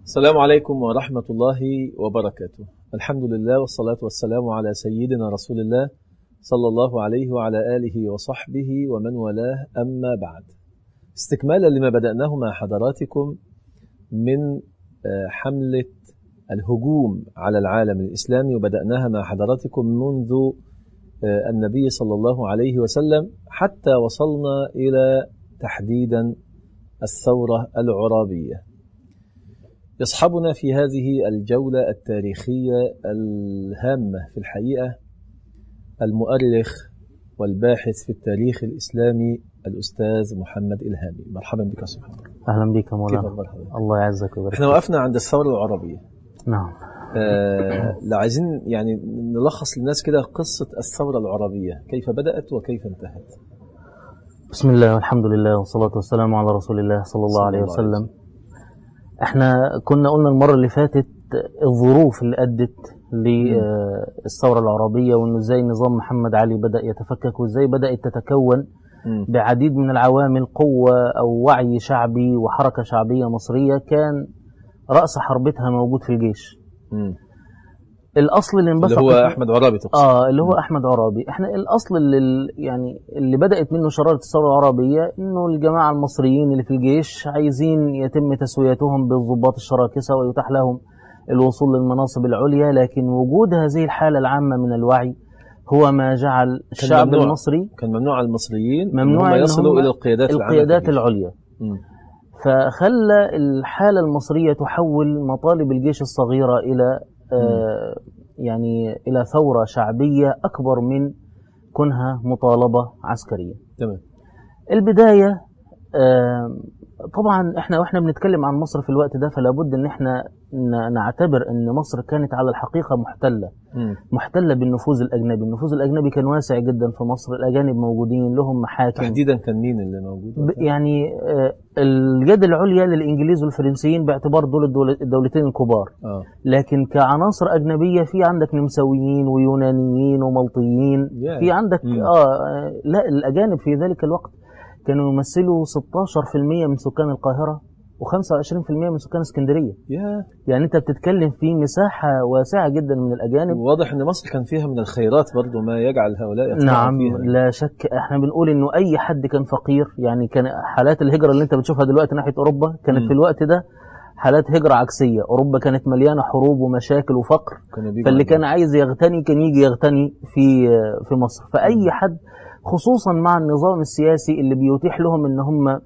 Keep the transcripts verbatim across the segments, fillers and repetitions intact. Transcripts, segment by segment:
السلام عليكم ورحمة الله وبركاته. الحمد لله والصلاة والسلام على سيدنا رسول الله صلى الله عليه وعلى آله وصحبه ومن والاه، أما بعد. استكمالا لما بدأناه مع حضراتكم من حملة الهجوم على العالم الإسلامي، وبدأناها مع حضراتكم منذ النبي صلى الله عليه وسلم حتى وصلنا إلى تحديدا الثورة العرابية. يصحبنا في هذه الجولة التاريخية الهامة في الحقيقة المؤرخ والباحث في التاريخ الإسلامي الأستاذ محمد إلهامي. مرحبا بك سبحانه. أهلا بك مولانا. الله يعزك ويبارك. احنا وقفنا عند الثورة العربية. نعم. آه لا عايزين يعني نلخص للناس كده قصة الثورة العربية، كيف بدأت وكيف انتهت. بسم الله والحمد لله والصلاة والسلام على رسول الله صلى الله عليه وسلم. احنا كنا قلنا المرة اللي فاتت الظروف اللي أدت للثورة العربية، وانه ازاي نظام محمد علي بدأ يتفكك، وازاي بدأت تتكون بعديد من العوامل قوة أو وعي شعبي وحركة شعبية مصرية كان رأس حربتها موجود في الجيش. م. الأصل اللي انبثق اللي هو أحمد عرابي تقصد. آه اللي هو م. أحمد عرابي. احنا الأصل اللي يعني اللي بدأت منه شرارة الثورة العربية إنه الجماعة المصريين اللي في الجيش عايزين يتم تسويتهم بالضباط الشراكسة ويتاح لهم الوصول للمناصب العليا، لكن وجود هذه الحالة العامة من الوعي هو ما جعل الشعب ممنوع. المصري كان ممنوع على المصريين ممنوع هم يصلوا إلى القيادات, القيادات العليا. م. فخلى الحالة المصرية تحول مطالب الجيش الصغيرة إلى آه يعني إلى ثورة شعبية أكبر من كونها مطالبة عسكرية. تمام. البداية آه طبعا احنا واحنا بنتكلم عن مصر في الوقت ده فلا بد ان احنا نعتبر ان مصر كانت على الحقيقة محتلة م. محتلة بالنفوذ الأجنبي. النفوذ الأجنبي كان واسع جدا في مصر، الأجانب موجودين لهم محاكم. تحديدا كان مين اللي موجود؟ يعني آه اليد العليا للإنجليز والفرنسيين باعتبار دول الدولتين الكبار. آه. لكن كعناصر أجنبية في عندك نمساويين ويونانيين وملطيين. yeah. في عندك م. آه لا الأجانب في ذلك الوقت كانوا يمثلوا ستاشر بالمئة من سكان القاهرة وخمسة وعشرين بالمئة من سكان اسكندرية. yeah. يعني انت بتتكلم في مساحة واسعة جدا من الأجانب. واضح ان مصر كان فيها من الخيرات برضو ما يجعل هؤلاء يطمعوا نعم فيها. لا شك. احنا بنقول انه اي حد كان فقير. يعني كان حالات الهجرة اللي انت بتشوفها دلوقتي ناحية اوروبا كانت م. في الوقت ده حالات هجرة عكسية. اوروبا كانت مليانة حروب ومشاكل وفقر، فاللي كان عايز يغتني كان يجي يغتني في في مصر. فاي حد خصوصا مع النظام السياسي اللي بيتيح لهم ان هم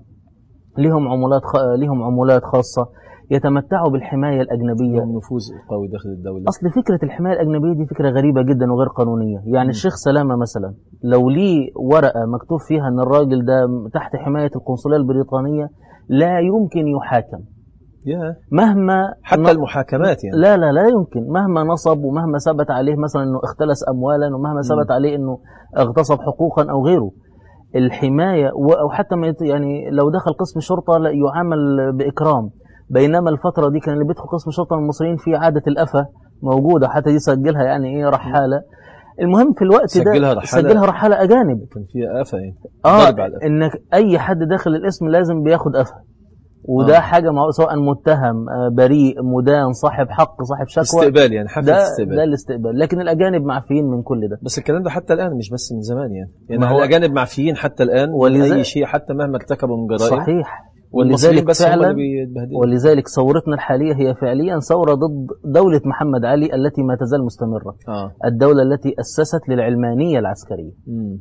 لهم عمولات خ... لهم عمولات خاصة يتمتعوا بالحماية الأجنبية والنفوذ القوي داخل الدولة. أصل فكرة الحماية الأجنبية دي فكرة غريبة جدا وغير قانونية. يعني م. الشيخ سلامة مثلا لو ليه ورقة مكتوب فيها أن الراجل ده تحت حماية القنصلية البريطانية لا يمكن يحاكم. yeah. مهما حتى ن... المحاكمات يعني. لا لا لا يمكن. مهما نصب ومهما ثبت عليه مثلا أنه اختلس أموالا ومهما ثبت عليه أنه اغتصب حقوقا أو غيره، الحماية أو حتى يعني لو دخل قسم شرطة لا يعامل بإكرام. بينما الفترة دي كان اللي بيدخل قسم شرطة من المصريين في عادة الأفة موجودة، حتى دي سجلها يعني إيه رحالة. المهم في الوقت سجلها ده رحالة سجلها رحالة أجانب. كان فيها أفة يعني. آه إنك أي حد داخل الاسم لازم بياخد أفة، وده آه. حاجة سواء متهم بريء مدان صاحب حق صاحب شكوى استقبال يعني حفل ده استقبال. ده الاستقبال. لكن الأجانب معفيين من كل ده. بس الكلام ده حتى الآن مش بس من زمان يعني. يعني هو الأجانب معفيين حتى الآن ولذلك أي شيء حتى مهما ارتكبوا من جرائم. صحيح. والمصريين بس هم اللي بيتبهدلوا. ولذلك ثورتنا الحالية هي فعليا ثورة ضد دولة محمد علي التي ما تزال مستمرة. آه. الدولة التي أسست للعلمانية العسكرية.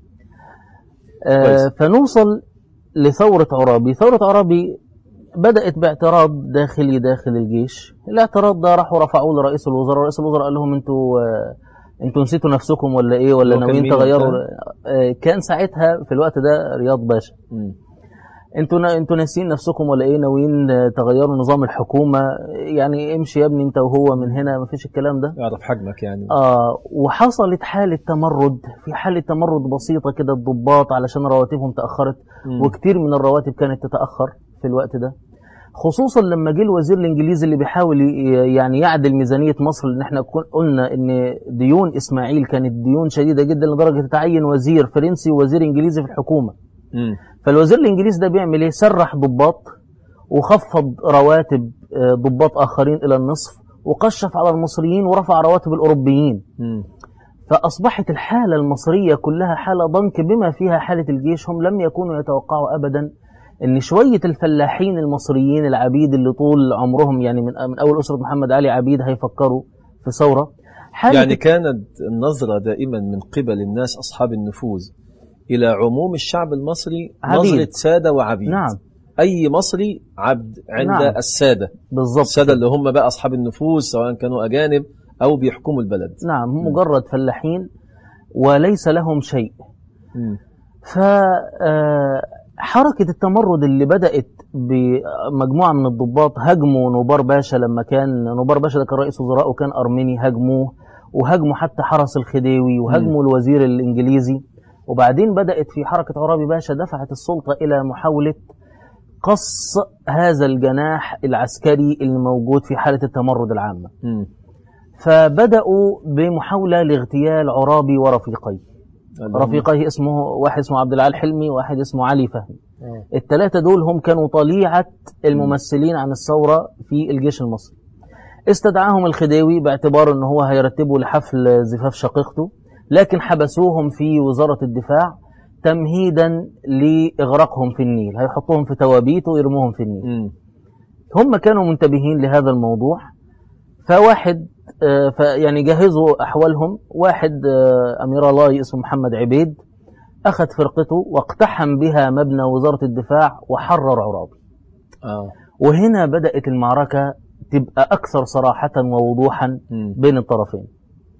آه فنوصل لثورة عرابي. ثورة عرابي بدأت باعتراض داخلي داخل الجيش. الاعتراض ده راحوا رفعوه لرئيس الوزراء. رئيس الوزراء قال لهم انتوا انتوا نسيتوا نفسكم ولا ايه ولا ناويين تغيروا. كان ساعتها في الوقت ده رياض باشا. م. انتوا انتوا ناسيين نفسكم ولا ايه ناويين تغيروا نظام الحكومة. يعني امشي يا ابني انت وهو من هنا، مفيش الكلام ده. اعرف حجمك يعني. اه وحصلت حالة تمرد. في حالة تمرد بسيطة كده الضباط علشان رواتبهم تأخرت. م. وكتير من الرواتب كانت تتأخر في الوقت ده، خصوصا لما جه الوزير الانجليزي اللي بيحاول يعني يعدل ميزانيه مصر. لان احنا قلنا ان ديون اسماعيل كانت ديون شديده جدا لدرجه تعين وزير فرنسي ووزير انجليزي في الحكومه. م. فالوزير الانجليزي ده بيعمل ايه؟ سرح ضباط وخفض رواتب ضباط آخرين إلى النصف، وقشف على المصريين ورفع رواتب الأوروبيين. م. فأصبحت الحالة المصرية كلها حالة ضنك، بما فيها حالة الجيش. هم لم يكونوا يتوقعوا أبدا أن شوية الفلاحين المصريين العبيد اللي طول عمرهم يعني من, من أول أسرة محمد علي عبيد هيفكروا في ثورة. يعني كانت النظرة دائما من قبل الناس أصحاب النفوذ إلى عموم الشعب المصري عبيد. نظرة سادة وعبيد. نعم. أي مصري عبد عند نعم. السادة بالضبط. السادة اللي هم بقى أصحاب النفوذ سواء كانوا أجانب أو بيحكموا البلد. نعم. هم مجرد فلاحين وليس لهم شيء. فحركة التمرد اللي بدأت بمجموعة من الضباط هجموا نوبار باشا. لما كان نوبار باشا ده كان رئيس وزراء وكان أرميني، هجموه وهجموا حتى حرس الخديوي وهجموا م. الوزير الإنجليزي. وبعدين بدأت في حركة عرابي باشا دفعت السلطة إلى محاولة قص هذا الجناح العسكري اللي موجود في حالة التمرد العامة. م. فبدأوا بمحاولة لاغتيال عرابي ورفيقيه. رفيقيه اسمه واحد اسمه عبد العال حلمي وواحد اسمه علي فهمي. م. الثلاثة دول هم كانوا طليعة الممثلين عن الثورة في الجيش المصري. استدعاهم الخديوي باعتبار أنه هو هيرتبوا لحفل زفاف شقيقته، لكن حبسوهم في وزارة الدفاع تمهيدا لإغراقهم في النيل. هيحطوهم في توابيت ويرموهم في النيل. م. هم كانوا منتبهين لهذا الموضوع. فواحد يعني جهزوا أحوالهم. واحد أمير الله اسمه محمد عبيد أخذ فرقته واقتحم بها مبنى وزارة الدفاع وحرر عرابي. آه. وهنا بدأت المعركة تبقى أكثر صراحة ووضوحا م. بين الطرفين.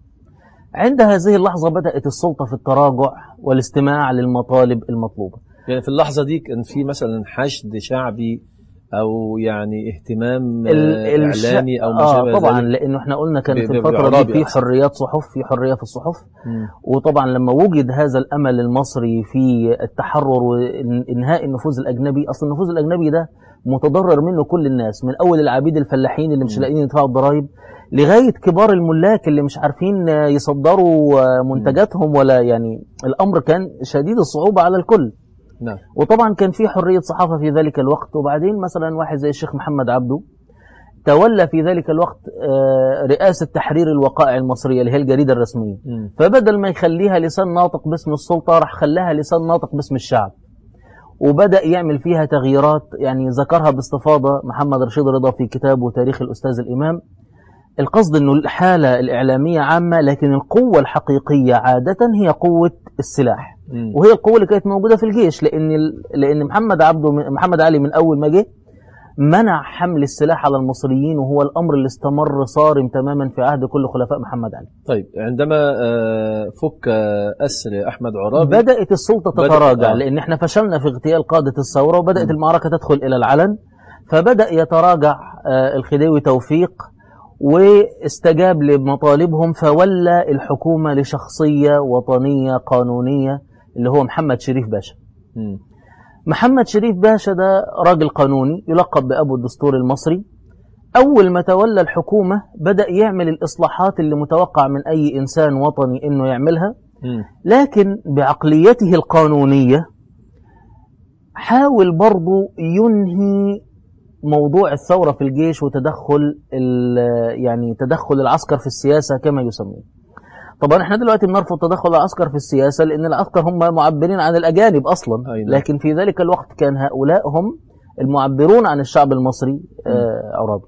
عند هذه اللحظة بدأت السلطة في التراجع والاستماع للمطالب المطلوبة. يعني في اللحظة دي كان في مثلا حشد شعبي أو يعني اهتمام الش... إعلامي أو ما شابه آه طبعا ذلك؟ لأنه احنا قلنا كان في الفترة دي في حريات صحف، في حرية في الصحف. م. وطبعا لما وجد هذا الأمل المصري في التحرر وإنهاء النفوذ الأجنبي، أصل النفوذ الأجنبي ده متضرر منه كل الناس، من أول العبيد الفلاحين اللي مش لاقيين يدفعوا الضرائب لغاية كبار الملاك اللي مش عارفين يصدروا منتجاتهم، ولا يعني الأمر كان شديد الصعوبة على الكل. نعم. وطبعا كان في حرية صحافة في ذلك الوقت. وبعدين مثلا واحد زي الشيخ محمد عبده تولى في ذلك الوقت رئاسة تحرير الوقائع المصرية اللي هي الجريدة الرسمية. م. فبدل ما يخليها لسان ناطق باسم السلطة راح خلاها لسان ناطق باسم الشعب، وبدأ يعمل فيها تغييرات يعني ذكرها باستفاضة محمد رشيد رضا في كتابه تاريخ الأستاذ الإمام. القصد أنه الحالة الإعلامية عامة، لكن القوة الحقيقية عادة هي قوة السلاح. م. وهي القوة اللي كانت موجودة في الجيش، لأن لأن محمد عبده محمد علي من أول ما جه منع حمل السلاح على المصريين، وهو الأمر اللي استمر صارم تماما في عهد كل خلفاء محمد علي. طيب عندما فك أسر أحمد عرابي بدأت السلطة تتراجع، لأن احنا فشلنا في اغتيال قادة الثورة وبدأت م. المعركة تدخل إلى العلن. فبدأ يتراجع الخديوي توفيق واستجاب لمطالبهم، فولى الحكومة لشخصية وطنية قانونية اللي هو محمد شريف باشا. م. محمد شريف باشا ده راجل قانوني يلقب بأبو الدستور المصري. أول ما تولى الحكومة بدأ يعمل الإصلاحات اللي متوقع من أي إنسان وطني إنه يعملها، م. لكن بعقليته القانونية حاول برضو ينهي موضوع الثورة في الجيش وتدخل يعني تدخل العسكر في السياسة كما يسميه. طبعا احنا دلوقتي بنرفض تدخل العسكر في السياسة لأن العسكر هم معبرين عن الأجانب أصلا، لكن في ذلك الوقت كان هؤلاء هم المعبرون عن الشعب المصري. آه عرابي.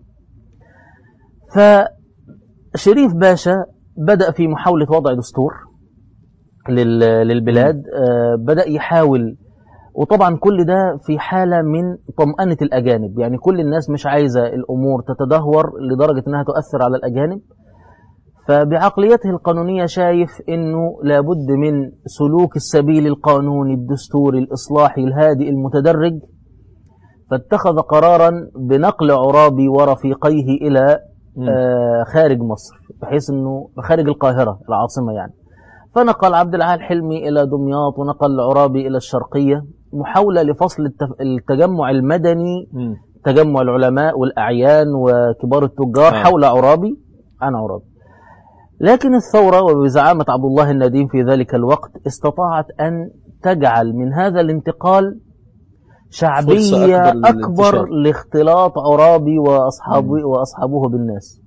فشريف باشا بدأ في محاولة وضع دستور للبلاد. آه بدأ يحاول، وطبعا كل ده في حالة من طمأنة الأجانب، يعني كل الناس مش عايزة الأمور تتدهور لدرجة أنها تؤثر على الأجانب. فبعقليته القانونية شايف أنه لابد من سلوك السبيل القانوني الدستوري الإصلاحي الهادئ المتدرج. فاتخذ قرارا بنقل عرابي ورفيقيه إلى آه خارج مصر، بحيث أنه خارج القاهرة العاصمة يعني. فنقل عبد العال حلمي إلى دمياط ونقل عرابي إلى الشرقية، محاولة لفصل التجمع المدني، م. تجمع العلماء والأعيان وكبار التجار آه. حول عرابي عن عرابي. لكن الثورة وبزعامة عبد الله النديم في ذلك الوقت استطاعت أن تجعل من هذا الانتقال شعبية أكبر, أكبر لاختلاط عرابي وأصحابه, وأصحابه بالناس.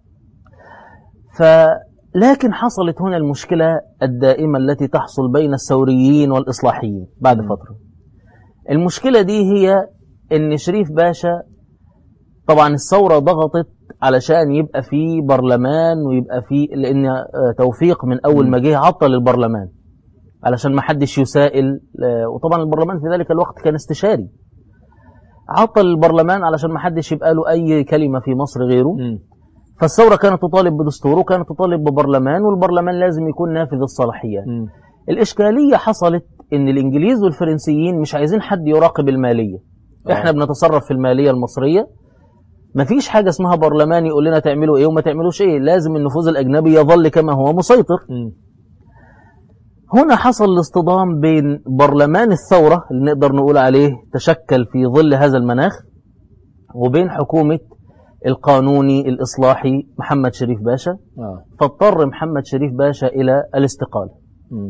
فلكن حصلت هنا المشكلة الدائمة التي تحصل بين الثوريين والإصلاحيين بعد م. فترة. المشكلة دي هي إن شريف باشا طبعا الثورة ضغطت علشان يبقى في برلمان ويبقى في، لأن توفيق من أول ما جه عطل البرلمان علشان ما حدش يسائل، وطبعا البرلمان في ذلك الوقت كان استشاري، عطل البرلمان علشان ما حدش يبقى له أي كلمة في مصر غيره. م. فالثورة كانت تطالب بدستور وكانت تطالب ببرلمان، والبرلمان لازم يكون نافذ الصلاحيات. م. الإشكالية حصلت إن الإنجليز والفرنسيين مش عايزين حد يراقب المالية. أوه. إحنا بنتصرف في المالية المصرية، مفيش حاجة اسمها برلمان يقول لنا تعملوا إيه وما تعملوش إيه، لازم النفوذ الأجنبي يظل كما هو مسيطر. م. هنا حصل الاصطدام بين برلمان الثورة اللي نقدر نقول عليه تشكل في ظل هذا المناخ، وبين حكومة القانوني الإصلاحي محمد شريف باشا. آه. فاضطر محمد شريف باشا إلى الاستقالة. م.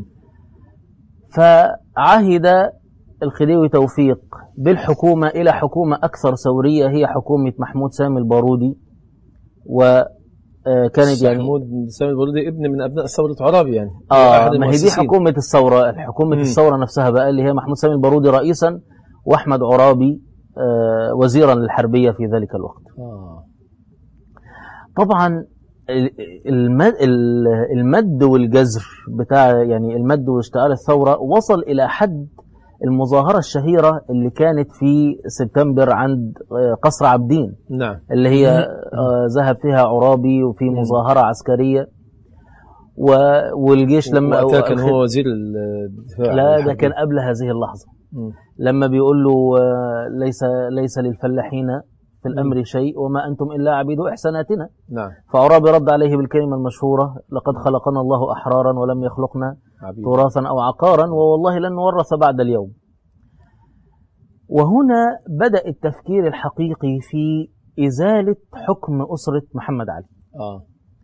فعهد الخديوي توفيق بالحكومة إلى حكومة أكثر ثورية، هي حكومة محمود سامي البارودي. وكانت يعني محمود سامي البارودي ابن من أبناء ثورة عرابي يعني. آه ما هي دي حكومة الثورة، حكومة م. الثورة نفسها بقى اللي هي محمود سامي البارودي رئيسا، وأحمد عرابي آه وزيرا للحربية في ذلك الوقت. آه. طبعا المد, المد والجزر بتاع يعني المد واشتعال الثورة وصل إلى حد المظاهرة الشهيرة اللي كانت في سبتمبر عند قصر عابدين. نعم. اللي هي ذهب فيها عرابي وفي مظاهرة عسكرية، والجيش لما وقتها كان هو وزير الدفاع. لا ده كان قبل هذه اللحظة. م. لما بيقول له ليس ليس للفلاحين في الأمر شيء وما أنتم إلا عبيد إحساناتنا. نعم. فعرابي رد عليه بالكلمة المشهورة: لقد خلقنا الله أحرارا ولم يخلقنا تراثا أو عقارا، ووالله لن نورث بعد اليوم. وهنا بدأ التفكير الحقيقي في إزالة حكم أسرة محمد علي. آه.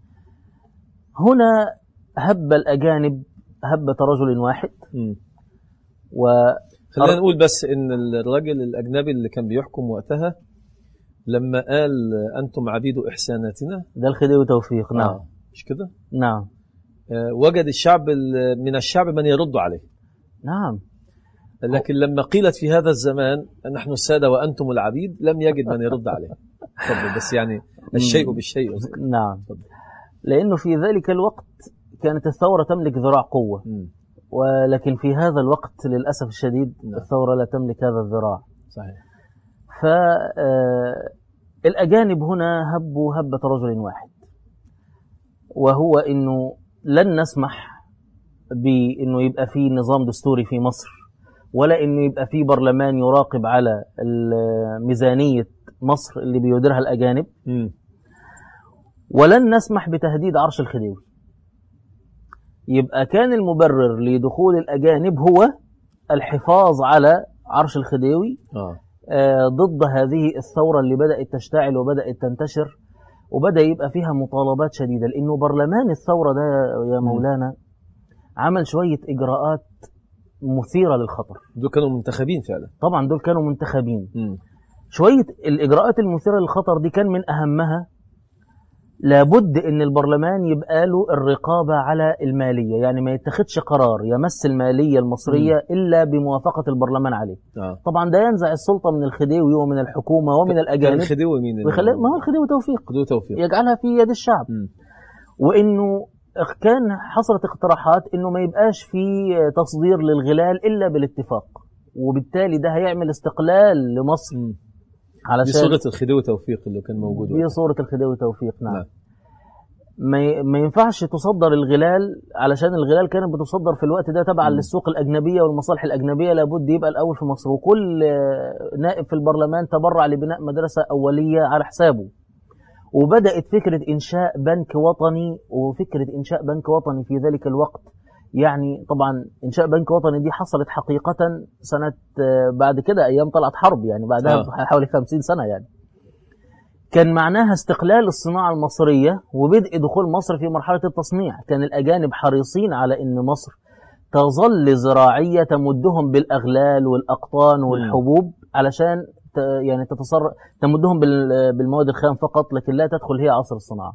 هنا هب الأجانب هبة رجل واحد. م. و خلينا نقول بس إن الرجل الأجنبي اللي كان بيحكم وقتها لما قال أنتم عبيد إحساناتنا، ده الخديوي توفيق. نعم. آه. مش كده؟ نعم. آه وجد الشعب من الشعب من يرد عليه. نعم. لكن لما قيلت في هذا الزمان نحن السادة وأنتم العبيد لم يجد من يرد عليه. تفضل. بس يعني الشيء بالشيء. نعم. فضل. لأنه في ذلك الوقت كانت الثورة تملك ذراع قوة. م. ولكن في هذا الوقت للأسف الشديد م. الثورة لا تملك هذا الذراع. صحيح. فالأجانب هنا هبوا هبة رجل واحد، وهو أنه لن نسمح بأنه يبقى فيه نظام دستوري في مصر، ولا أنه يبقى فيه برلمان يراقب على ميزانية مصر اللي بيديرها الأجانب، م. ولن نسمح بتهديد عرش الخديوي. يبقى كان المبرر لدخول الأجانب هو الحفاظ على عرش الخديوي آه. آه ضد هذه الثورة اللي بدأت تشتعل وبدأت تنتشر، وبدأ يبقى فيها مطالبات شديدة، لأنه برلمان الثورة ده يا مولانا عمل شوية إجراءات مثيرة للخطر. دول كانوا منتخبين فعلا. طبعا دول كانوا منتخبين. م. شوية الإجراءات المثيرة للخطر دي كان من أهمها لابد ان البرلمان يبقى له الرقابة على المالية، يعني ما يتخذش قرار يمس المالية المصرية م. إلا بموافقة البرلمان عليه. آه. طبعا ده ينزع السلطة من الخديوي ومن الحكومة ومن الأجانب. الخديوي مين؟ ويخلي ما هو الخديوي توفيق. خديوي توفيق يجعلها في يد الشعب. م. وإنه كان حصلت اقتراحات إنه ما يبقاش في تصدير للغلال إلا بالاتفاق، وبالتالي ده هيعمل استقلال لمصر. م. علشان دي صورة الخديوي توفيق اللي كان موجود. دي صورة الخديوي توفيق. نعم. نعم. ما ما ينفعش تصدر الغلال، علشان الغلال كانت بتصدر في الوقت ده تبعا للسوق الأجنبية والمصالح الأجنبية، لابد يبقى الأول في مصر. وكل نائب في البرلمان تبرع لبناء مدرسة أولية على حسابه. وبدأت فكرة إنشاء بنك وطني، وفكرة إنشاء بنك وطني في ذلك الوقت يعني طبعا إنشاء بنك وطني دي حصلت حقيقة سنة بعد كده أيام طلعت حرب، يعني بعدها آه. حوالي خمسين سنة. يعني كان معناها استقلال الصناعة المصرية وبدء دخول مصر في مرحلة التصنيع. كان الأجانب حريصين على أن مصر تظل زراعية تمدهم بالأغلال والأقطان والحبوب، علشان يعني تتصرف تمدهم بالمواد الخام فقط، لكن لا تدخل هي عصر الصناعة.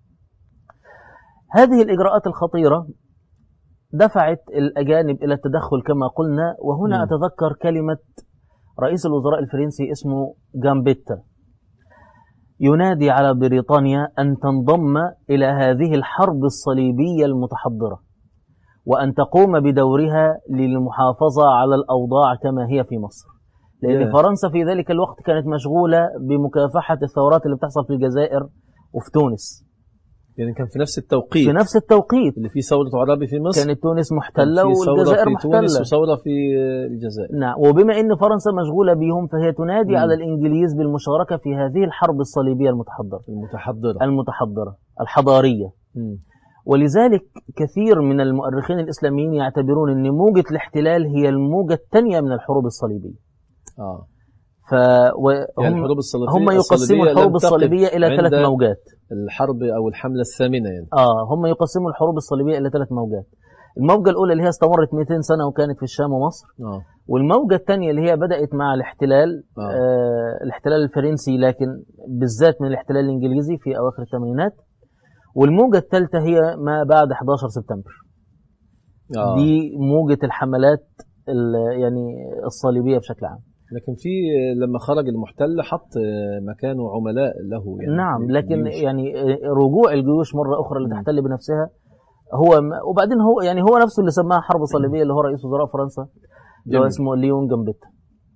هذه الإجراءات الخطيرة دفعت الأجانب إلى التدخل كما قلنا. وهنا م. أتذكر كلمة رئيس الوزراء الفرنسي اسمه جامبيتا ينادي على بريطانيا أن تنضم إلى هذه الحرب الصليبية المتحضرة، وأن تقوم بدورها للمحافظة على الأوضاع كما هي في مصر، لأن yeah. فرنسا في ذلك الوقت كانت مشغولة بمكافحة الثورات اللي بتحصل في الجزائر وفي تونس. يعني كان في نفس التوقيت في نفس التوقيت اللي في ثورة عرابي في مصر كانت تونس محتلة والجزائر محتلة، تونس وثورة في الجزائر. نعم. وبما أن فرنسا مشغولة بهم فهي تنادي م. على الإنجليز بالمشاركة في هذه الحرب الصليبية المتحضرة المتحضرة المتحضرة الحضارية. م. ولذلك كثير من المؤرخين الإسلاميين يعتبرون أن موجة الاحتلال هي الموجة الثانية من الحروب الصليبية. آه. فهم يعني الحروب الصليبية هم يقسموا الحروب الصليبية إلى ثلاث موجات. الحرب أو الحملة الثامنة يعني. آه هم يقسموا الحروب الصليبية إلى ثلاث موجات. الموجة الأولى اللي هي استمرت مئتين سنة وكانت في الشام ومصر. آه. والموجة الثانية اللي هي بدأت مع الاحتلال آه. آه الاحتلال الفرنسي، لكن بالذات من الاحتلال الإنجليزي في أواخر الثمانينات. والموجة الثالثة هي ما بعد أحد عشر سبتمبر. آه. دي موجة الحملات يعني الصليبية بشكل عام. لكن في لما خرج المحتل حط مكانه عملاء له يعني. نعم. لكن يعني رجوع الجيوش مرة أخرى لتحتل بنفسها هو، وبعدين هو يعني هو نفسه اللي سماها حرب صليبية، اللي هو رئيس وزراء فرنسا اللي هو اسمه ليون جامبيتا.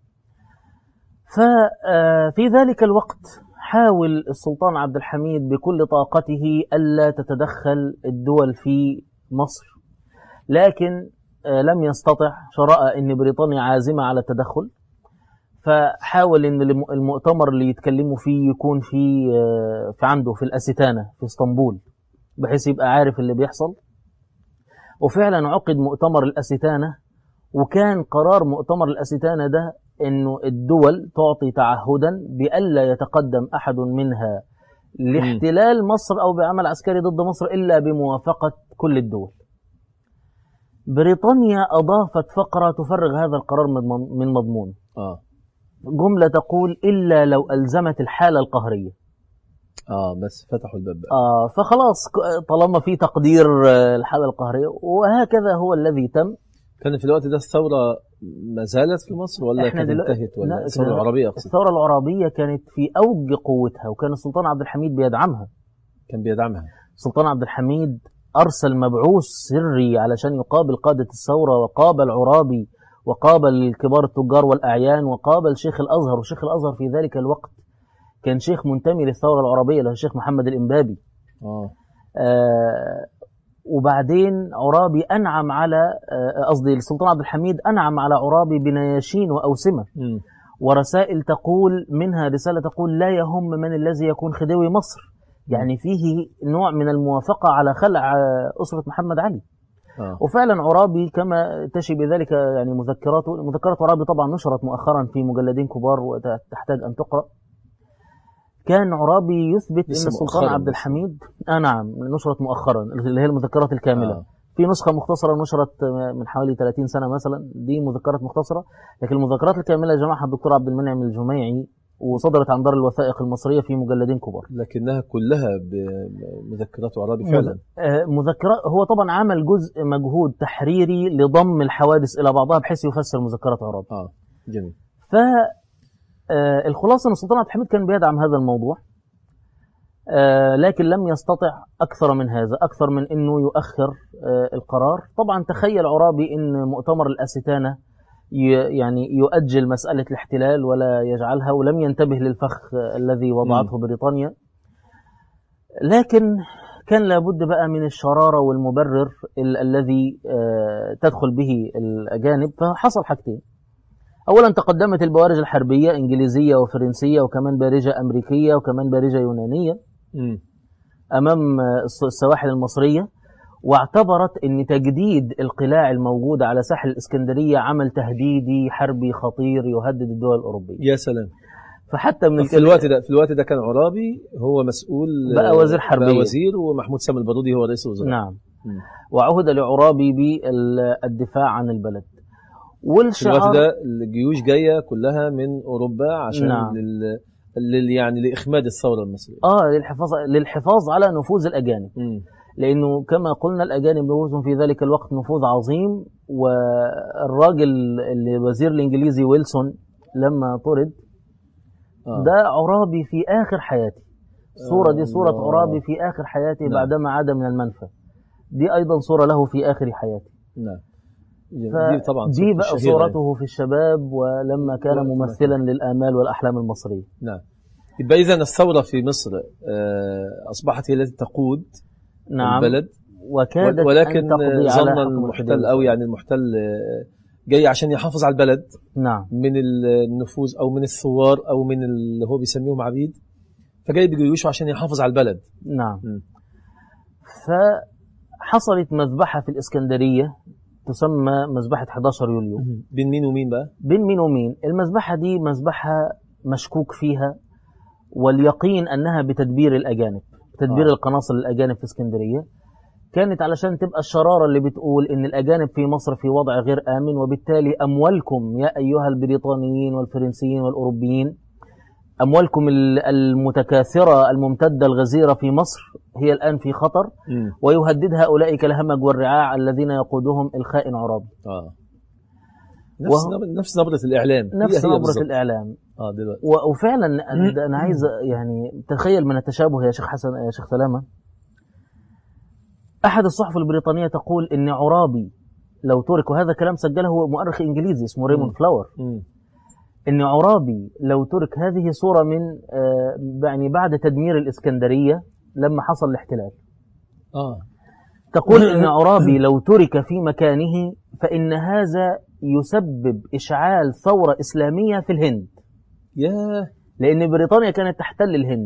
ففي ذلك الوقت حاول السلطان عبد الحميد بكل طاقته ألا تتدخل الدول في مصر، لكن لم يستطع، شرأ أن بريطانيا عازمة على التدخل. فحاول ان المؤتمر اللي يتكلموا فيه يكون في في عنده في الأستانة في اسطنبول، بحيث يبقى عارف اللي بيحصل. وفعلا عقد مؤتمر الأستانة، وكان قرار مؤتمر الأستانة ده انه الدول تعطي تعهدا بألا يتقدم احد منها لاحتلال مصر او بعمل عسكري ضد مصر الا بموافقة كل الدول. بريطانيا اضافت فقرة تفرغ هذا القرار من مضمونه. اه جملة تقول إلا لو ألزمت الحالة القهرية. آه بس فتحوا الباب. آه فخلاص طالما في تقدير الحالة القهرية، وهكذا هو الذي تم. كان في الوقت ده الثورة ما زالت في مصر ولا كانت انتهت ولا الثورة العربية أقصد؟ الثورة العربية كانت في أوج قوتها، وكان السلطان عبد الحميد بيدعمها. كان بيدعمها السلطان عبد الحميد أرسل مبعوث سري علشان يقابل قادة الثورة، وقابل عرابي، وقابل كبار التجار والأعيان، وقابل شيخ الأزهر. وشيخ الأزهر في ذلك الوقت كان شيخ منتمي للثورة العربية، اللي هو الشيخ محمد الإمبابي. آه. آه وبعدين عرابي أنعم على قصدي آه السلطان عبد الحميد أنعم على عرابي بنياشين وأوسمة م. ورسائل تقول منها رسالة تقول لا يهم من الذي يكون خديوي مصر، يعني فيه نوع من الموافقة على خلع أسرة محمد علي. آه. وفعلا عرابي كما تشي بذلك يعني مذكراته مذكرات عرابي طبعا نشرت مؤخرا في مجلدين كبار وتحتاج أن تقرأ. كان عرابي يثبت أن السلطان عبد الحميد آه نعم نشرت مؤخرا، اللي هي المذكرات الكاملة. آه. في نسخة مختصرة نشرت من حوالي ثلاثين سنة مثلا، دي مذكرات مختصرة، لكن المذكرات الكاملة جمعها الدكتور عبد المنعم الجميعي وصدرت عن دار الوثائق المصرية في مجلدين كبار. لكنها كلها بمذكرات عرابي فعلا. مذكرات هو طبعا عمل جزء مجهود تحريري لضم الحوادث إلى بعضها بحيث يفسر مذكرات عرابي. اه جميل. فالخلاصة أن السلطان عبد الحميد كان بيدعم هذا الموضوع، لكن لم يستطع أكثر من هذا، أكثر من أنه يؤخر القرار. طبعا تخيل عرابي أن مؤتمر الأستانة يعني يؤجل مسألة الاحتلال ولا يجعلها، ولم ينتبه للفخ الذي وضعته م. بريطانيا. لكن كان لابد بقى من الشرارة والمبرر ال الذي تدخل به الأجانب. فحصل حاجتين: أولا تقدمت البوارج الحربية إنجليزية وفرنسية وكمان بارجة أمريكية وكمان بارجة يونانية م. أمام السواحل المصرية، واعتبرت أن تجديد القلاع الموجودة على ساحل الإسكندرية عمل تهديدي حربي خطير يهدد الدول الأوروبية. يا سلام. فحتى من في الوقت ده في الوقت ده كان عرابي هو مسؤول، بقى وزير حربية، بقى وزير، ومحمود سامي البارودي هو رئيس الوزراء. نعم. م. وعهد لعرابي بالدفاع عن البلد. والشعار في الوقت ده الجيوش جاية كلها من أوروبا عشان نعم. لل... لل... يعني لإخماد الثورة المصرية. آه للحفاظ للحفاظ على نفوذ الأجانب. م. لأنه كما قلنا الأجانب نفوذهم في ذلك الوقت نفوذ عظيم. والراجل اللي وزير الإنجليزي ويلسون لما طرد آه. ده عرابي في آخر حياته. الصورة دي صورة الله. عرابي في آخر حياته نعم. بعدما عاد من المنفى. دي أيضا صورة له في آخر حياته. نعم. دي طبعا دي بقى صورته يعني. في الشباب ولما كان ممثلا للآمال والأحلام المصرية. نعم. يبقى إذن الثورة في مصر أصبحت هي التي تقود نعم. البلد، وكادت ولكن أن تقضي ظن على المحتل أو يعني المحتل جاي عشان يحافظ على البلد. نعم. من النفوذ أو من الثوار أو من اللي هو بيسميهم عبيد، فجاي بجيوشه عشان يحافظ على البلد. نعم. م. فحصلت مذبحة في الإسكندرية تسمى مذبحة أحد عشر يوليو. بين مين ومين بقى؟ بين مين ومين؟ المذبحة دي مذبحة مشكوك فيها، واليقين أنها بتدبير الأجانب، تدبير آه. القناصل الأجانب في اسكندرية. كانت علشان تبقى الشرارة اللي بتقول إن الأجانب في مصر في وضع غير آمن، وبالتالي أموالكم يا أيها البريطانيين والفرنسيين والأوروبيين، أموالكم المتكاثرة الممتدة الغزيرة في مصر هي الآن في خطر. م. ويهددها أولئك الهمج والرعاع الذين يقودهم الخائن عرابي. آه. نفس وه... نفس نبرة الإعلام، نفس نبرة بالزبط. الإعلام. آه دلوقتي. وفعلا أنا عايز يعني تخيل من التشابه يا شيخ حسن يا شيخ سلامة. أحد الصحف البريطانية تقول إن عرابي لو ترك، وهذا كلام سجله مؤرخ إنجليزي اسمه ريموند فلاور، إن عرابي لو ترك، هذه صورة من يعني بعد تدمير الإسكندرية لما حصل الاحتلال. آه. تقول إن عرابي لو ترك في مكانه فإن هذا يسبب إشعال ثورة إسلامية في الهند. ياه. لأن بريطانيا كانت تحتل الهند،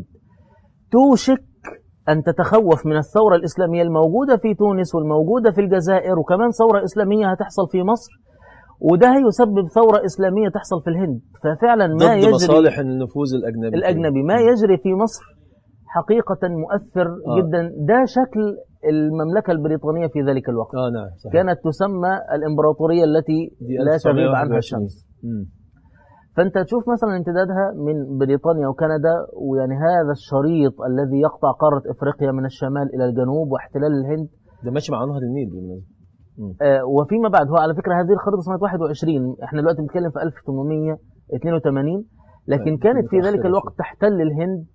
توشك أن تتخوف من الثورة الإسلامية الموجودة في تونس والموجودة في الجزائر، وكمان ثورة إسلامية هتحصل في مصر، وده هيسبب ثورة إسلامية تحصل في الهند. ففعلا ما ضد يجري مصالح النفوذ الأجنبي الأجنبي ما يجري في مصر حقيقة مؤثر آه. جدا. ده شكل المملكة البريطانية في ذلك الوقت. آه نعم صحيح. كانت تسمى الإمبراطورية التي لا تغيب عنها الشمس. م. فأنت تشوف مثلا امتدادها من بريطانيا وكندا، ويعني هذا الشريط الذي يقطع قارة إفريقيا من الشمال إلى الجنوب، واحتلال الهند. ده ماشي مع نهر النيل بالمناسبة. آه وفيما بعد هو على فكرة هذه الخريطة سنة واحد وعشرين، احنا دلوقتي بنتكلم في ألف وثمانمائة واثنين وثمانين، لكن كانت في ذلك الوقت تحتل الهند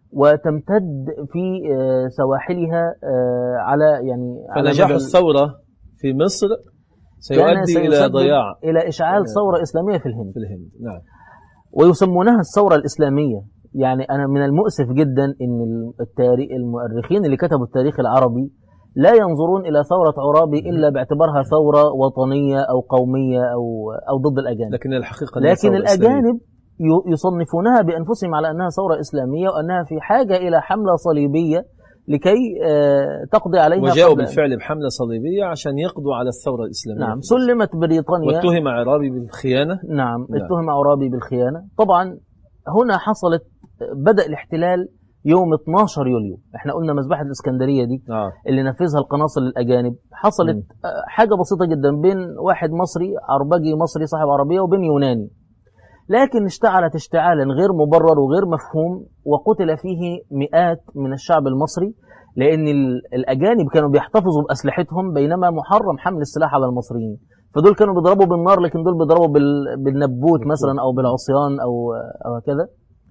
وتمتد في سواحلها على يعني فنجاح الثورة في مصر سيؤدي إلى ضياع، إلى إشعال ثورة إسلامية في الهند. في الهند نعم. ويسمونها الثورة الإسلامية. يعني أنا من المؤسف جدا إن التاريخ المؤرخين اللي كتبوا التاريخ العربي لا ينظرون إلى ثورة عرابي إلا باعتبارها ثورة وطنية أو قومية أو أو ضد الأجانب. لكن الحقيقة لكن الأجانب يصنفونها بأنفسهم على أنها ثورة إسلامية، وأنها في حاجة إلى حملة صليبية لكي تقضي عليها. وجاءوا بالفعل بحملة صليبية عشان يقضوا على الثورة الإسلامية. نعم. سلمت بريطانيا، واتهم عرابي بالخيانة. نعم, نعم. اتهم عرابي بالخيانة. طبعا هنا حصلت، بدأ الاحتلال يوم اثناشر يوليو. احنا قلنا مذبحة الإسكندرية دي آه. اللي نفذها القناصل الأجانب. حصلت م. حاجة بسيطة جدا بين واحد مصري عربجي مصري صاحب عربية وبين يوناني، لكن اشتعلت اشتعالا غير مبرر وغير مفهوم، وقتل فيه مئات من الشعب المصري، لأن الأجانب كانوا بيحتفظوا بأسلحتهم بينما محرم حمل السلاح على المصريين. فدول كانوا بيضربوا بالنار، لكن دول بيضربوا بالنبوت مثلا أو بالعصيان أو أو كذا.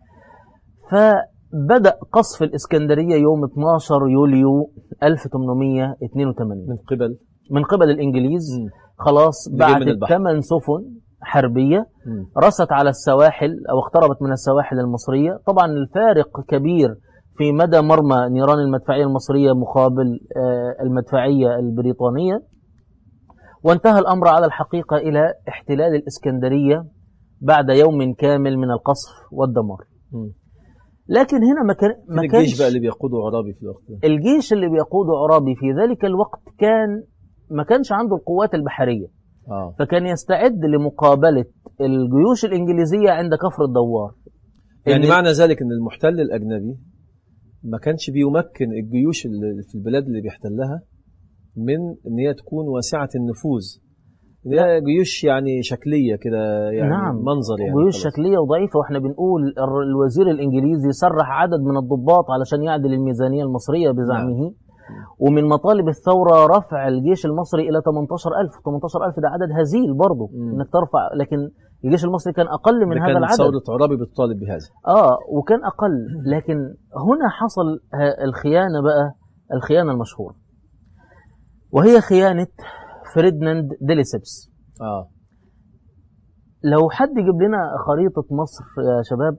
فبدأ قصف الإسكندرية يوم اثناشر يوليو ألف وثمانمائة واثنين وثمانين من قبل من قبل الإنجليز. م. خلاص بعد ثمان سفن حربية م. رست على السواحل أو اقتربت من السواحل المصرية. طبعا الفارق كبير في مدى مرمى نيران المدفعية المصرية مقابل المدفعية البريطانية. وانتهى الأمر على الحقيقة إلى احتلال الإسكندرية بعد يوم كامل من القصف والدمار. م. لكن هنا ما كان ما كانش الجيش بقى اللي بيقوده عرابي في الوقت ده. الجيش اللي بيقوده عرابي في ذلك الوقت كان ما كانش عنده القوات البحرية. آه. فكان يستعد لمقابلة الجيوش الإنجليزية عند كفر الدوار. يعني معنى ذلك أن المحتل الأجنبي ما كانش بيمكن الجيوش اللي في البلاد اللي بيحتلها من أن هي تكون واسعة النفوذ ده جيوش يعني شكلية كده، يعني نعم، منظر يعني جيوش خلاص. شكلية وضعيفة. واحنا بنقول الوزير الإنجليزي سرح عدد من الضباط علشان يعدل الميزانية المصرية بزعمه. نعم. ومن مطالب الثورة رفع الجيش المصري إلى ثمانية عشر ألف. ثمانية عشر ألف ده عدد هزيل برضه إنك ترفع، لكن الجيش المصري كان أقل من هذا العدد. ثورة عرابي بتطالب بهذا. آه وكان أقل. لكن هنا حصل الخيانة بقى، الخيانة المشهورة، وهي خيانة فرديناند دي ليسيبس. آه. لو حد يجيب لنا خريطة مصر يا شباب،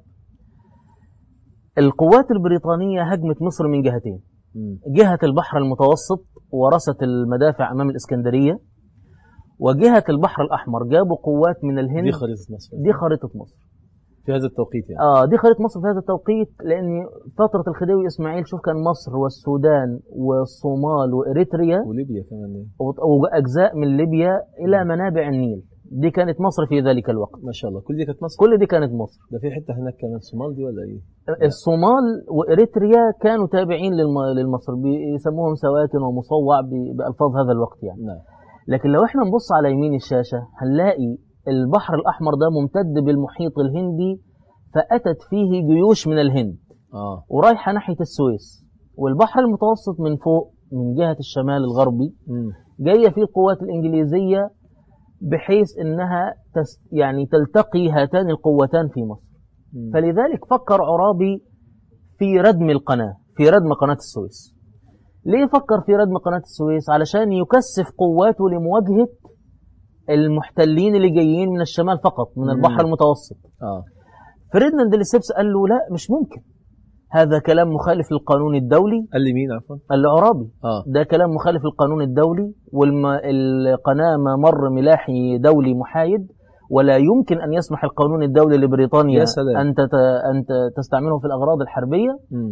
القوات البريطانية هجمت مصر من جهتين. م. جهة البحر المتوسط ورست المدافع أمام الإسكندرية، وجهة البحر الأحمر جابوا قوات من الهند. دي خريطة مصر. دي خريطة مصر في هذا التوقيت يعني. آه دي خريطة مصر في هذا التوقيت، لأن فترة الخديوي إسماعيل شوف كان مصر والسودان والصومال وإريتريا وليبيا كمان، وأجزاء من ليبيا إلى منابع النيل. دي كانت مصر في ذلك الوقت. ما شاء الله، كل دي كانت مصر. كل دي كانت مصر. ده في حتة هناك كمان الصومال دي ولا ايه؟ الصومال وإريتريا كانوا تابعين للمصر، بيسموهم سواكن ومصوع بألفاظ هذا الوقت يعني. نعم. لكن لو احنا نبص على يمين الشاشة هنلاقي البحر الأحمر ده ممتد بالمحيط الهندي، فأتت فيه جيوش من الهند آه. ورايحة ناحية السويس. والبحر المتوسط من فوق من جهة الشمال الغربي م. جاية فيه القوات الإنجليزية، بحيث انها تس يعني تلتقي هاتان القوتان في مصر. م. فلذلك فكر عرابي في ردم القناة، في ردم قناة السويس. ليه فكر في ردم قناة السويس؟ علشان يكثف قواته لمواجهة المحتلين اللي جايين من الشمال فقط، من م. البحر المتوسط. آه. فرديناند دي ليسيبس قال له لا، مش ممكن، هذا كلام مخالف للقانون الدولي. قال لي مين عفوا؟ قال له عرابي. آه. ده كلام مخالف للقانون الدولي، والقناة ممر ملاحي دولي محايد، ولا يمكن أن يسمح القانون الدولي لبريطانيا أن أن تستعمله في الأغراض الحربية. م.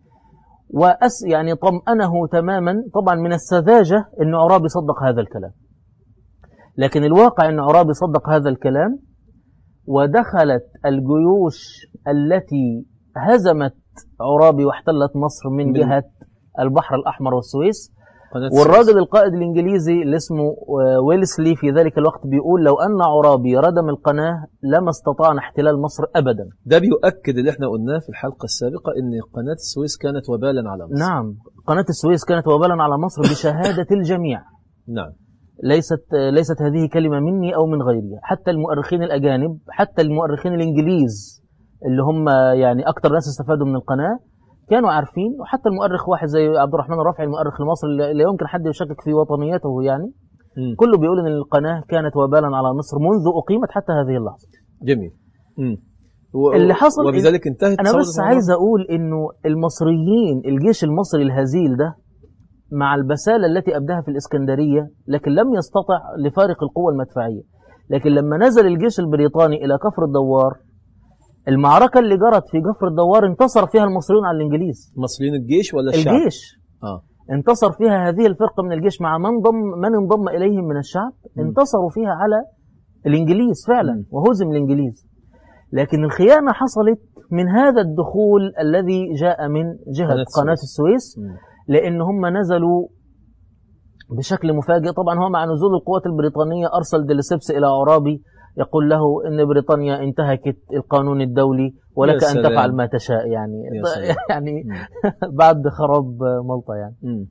وأس يعني طمأنه تماما. طبعا من السذاجة أن عرابي صدق هذا الكلام، لكن الواقع أن عرابي صدق هذا الكلام، ودخلت الجيوش التي هزمت عرابي واحتلت مصر من جهة البحر الأحمر والسويس. والراجل القائد الإنجليزي اللي اسمه ويلسلي في ذلك الوقت بيقول لو أن عرابي ردم القناة لما استطعنا احتلال مصر أبدا. ده بيؤكد اللي احنا قلناه في الحلقة السابقة إن قناة السويس كانت وبالا على مصر. نعم، قناة السويس كانت وبالا على مصر بشهادة الجميع. نعم. ليست ليست هذه كلمة مني أو من غيري، حتى المؤرخين الأجانب، حتى المؤرخين الإنجليز اللي هم يعني أكتر ناس استفادوا من القناة كانوا عارفين. وحتى المؤرخ واحد زي عبد الرحمن الرافعي المؤرخ المصري لا يمكن حد يشكك في وطنيته يعني، م. كله بيقول ان القناة كانت وبالا على مصر منذ أقيمت حتى هذه اللحظة. جميل. و... اللي حصل وبذلك انتهت. أنا بس عايز أقول إنه المصريين، الجيش المصري الهزيل ده مع البسالة التي أبداها في الإسكندرية، لكن لم يستطع لفارق القوة المدفعية. لكن لما نزل الجيش البريطاني إلى كفر الدوار، المعركة اللي جرت في كفر الدوار انتصر فيها المصريون على الإنجليز. المصريين الجيش ولا الشعب؟ الجيش. آه. انتصر فيها هذه الفرقة من الجيش مع من انضم من انضم إليهم من الشعب. م. انتصروا فيها على الإنجليز فعلا. م. وهزم الإنجليز. لكن الخيانة حصلت من هذا الدخول الذي جاء من جهة قناة, قناة السويس. م. لأن هم نزلوا بشكل مفاجئ. طبعا هو مع نزول القوات البريطانية أرسل دي ليسيبس إلى عرابي يقول له إن بريطانيا انتهكت القانون الدولي ولك أن تفعل ما تشاء يعني يعني بعد خراب مالطا يعني. م.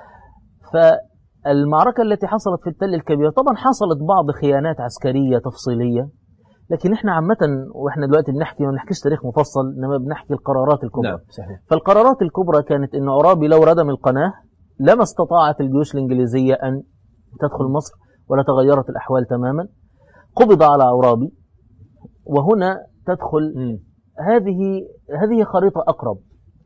فالمعركة التي حصلت في التل الكبير طبعا حصلت بعض خيانات عسكرية تفصيلية، لكن احنا عامة واحنا دلوقتي بنحكي ما بنحكيش تاريخ مفصل، انما بنحكي القرارات الكبرى. نعم صحيح. فالقرارات الكبرى كانت ان عرابي لو ردم القناة لما استطاعت الجيوش الإنجليزية أن تدخل مصر ولا تغيرت الأحوال تماما. قبض على عرابي، وهنا تدخل م. هذه هذه خريطة أقرب.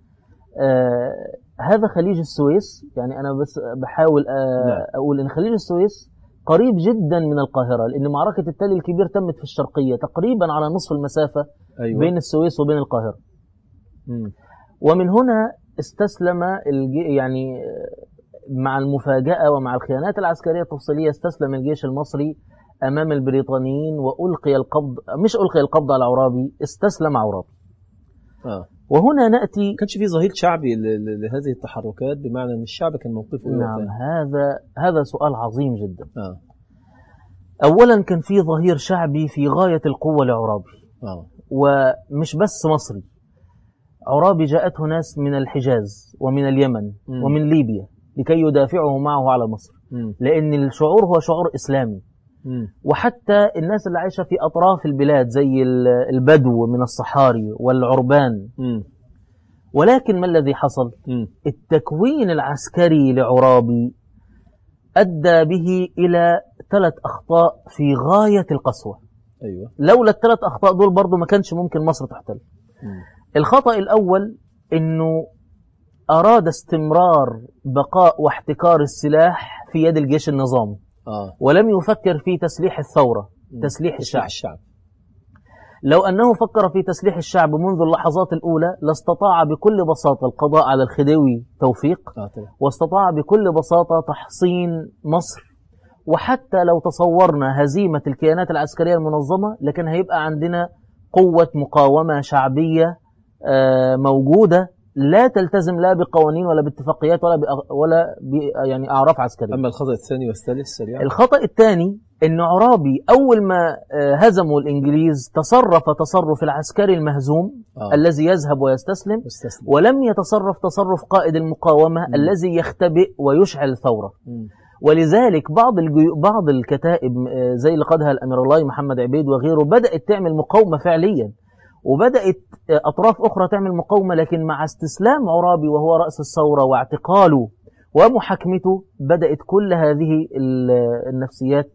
آه هذا خليج السويس، يعني أنا بس بحاول آه أقول إن خليج السويس قريب جدا من القاهرة، لأن معركة التل الكبير تمت في الشرقية تقريبا على نصف المسافة. أيوة. بين السويس وبين القاهرة. م. ومن هنا استسلم يعني مع المفاجأة ومع الخيانات العسكرية التفصيلية استسلم الجيش المصري أمام البريطانيين، وألقي القبض مش ألقي القبض على عرابي، استسلم عرابي. آه. وهنا نأتي كانش في ظهير شعبي لهذه التحركات، بمعنى أن الشعب كان موقفه. نعم. هذا هذا سؤال عظيم جدا. آه. أولا كان في ظهير شعبي في غاية القوة لعرابي، آه. ومش بس مصري. عرابي جاءته ناس من الحجاز ومن اليمن م. ومن ليبيا لكي يدافعوا معه على مصر، م. لأن الشعور هو شعور إسلامي. م. وحتى الناس اللي عايشة في أطراف البلاد زي البدو من الصحاري والعربان. م. ولكن ما الذي حصل؟ م. التكوين العسكري لعرابي أدى به إلى ثلاث أخطاء في غاية القسوة. أيوة. لولا الثلاث أخطاء دول برضو ما كانش ممكن مصر تحتل. م. الخطأ الأول أنه أراد استمرار بقاء واحتكار السلاح في يد الجيش النظامي. آه. ولم يفكر في تسليح الثورة، م. تسليح الشعب. الشعب. لو أنه فكر في تسليح الشعب منذ اللحظات الأولى لاستطاع بكل بساطة القضاء على الخديوي توفيق، آه. واستطاع بكل بساطة تحصين مصر. وحتى لو تصورنا هزيمة الكيانات العسكرية المنظمة لكن هيبقى عندنا قوة مقاومة شعبية موجودة لا تلتزم لا بقوانين ولا باتفاقيات ولا ولا يعني أعراف عسكرية. أما الخطأ الثاني والثالث سريعا. الخطأ الثاني إن عرابي أول ما هزموا الإنجليز تصرف تصرف العسكري المهزوم آه. الذي يذهب ويستسلم استسلم. ولم يتصرف تصرف قائد المقاومة م. الذي يختبئ ويشعل ثورة. م. ولذلك بعض الجي... بعض الكتائب زي اللي قادها الأمير الله محمد عبيد وغيره بدأت تعمل مقاومة فعليا، وبدأت أطراف أخرى تعمل مقاومة، لكن مع استسلام عرابي وهو رأس الثورة واعتقاله ومحاكمته بدأت كل هذه النفسيات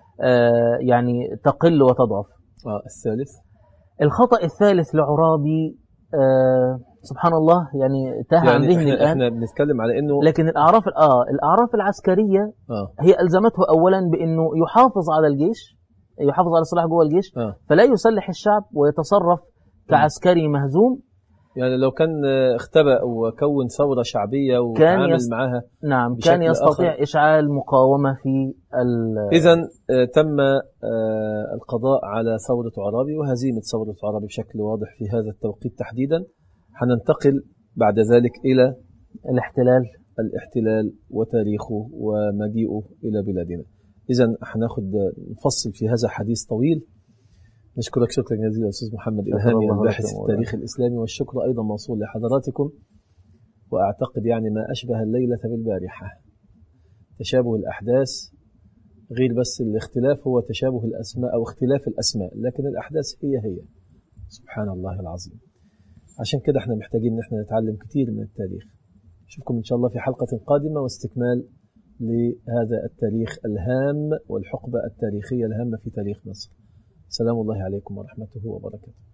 يعني تقل وتضعف. آه. الثالث الخطأ الثالث لعرابي آه سبحان الله يعني تاه عن يعني ذهني الآن. احنا بنتكلم على انه لكن الأعراف آه الأعراف العسكرية آه. هي ألزمته أولا بأنه يحافظ على الجيش، يحافظ على السلاح جوه الجيش آه. فلا يسلح الشعب ويتصرف كعسكري مهزوم. يعني لو كان اختبأ وكون ثورة شعبية وتعامل يست... معها نعم كان يستطيع آخر. إشعال مقاومة في ال... إذن تم القضاء على ثورة عرابي وهزيمة ثورة عرابي بشكل واضح في هذا التوقيت تحديدا. هننتقل بعد ذلك إلى الاحتلال الاحتلال وتاريخه ومجيئه إلى بلادنا. إذن هناخد نفصل في هذا حديث طويل. نشكرك شكرا جزيلا أستاذ محمد إلهامي الباحث في التاريخ الإسلامي، والشكر أيضا موصول لحضراتكم. وأعتقد يعني ما أشبه الليلة بالبارحة، تشابه الأحداث غير بس الاختلاف هو تشابه الأسماء أو اختلاف الأسماء، لكن الأحداث هي هي. سبحان الله العظيم. عشان كده احنا محتاجين ان احنا نتعلم كتير من التاريخ. نشوفكم إن شاء الله في حلقة قادمة واستكمال لهذا التاريخ الهام والحقبة التاريخية الهامة في تاريخ مصر. سلام الله عليكم ورحمته وبركاته.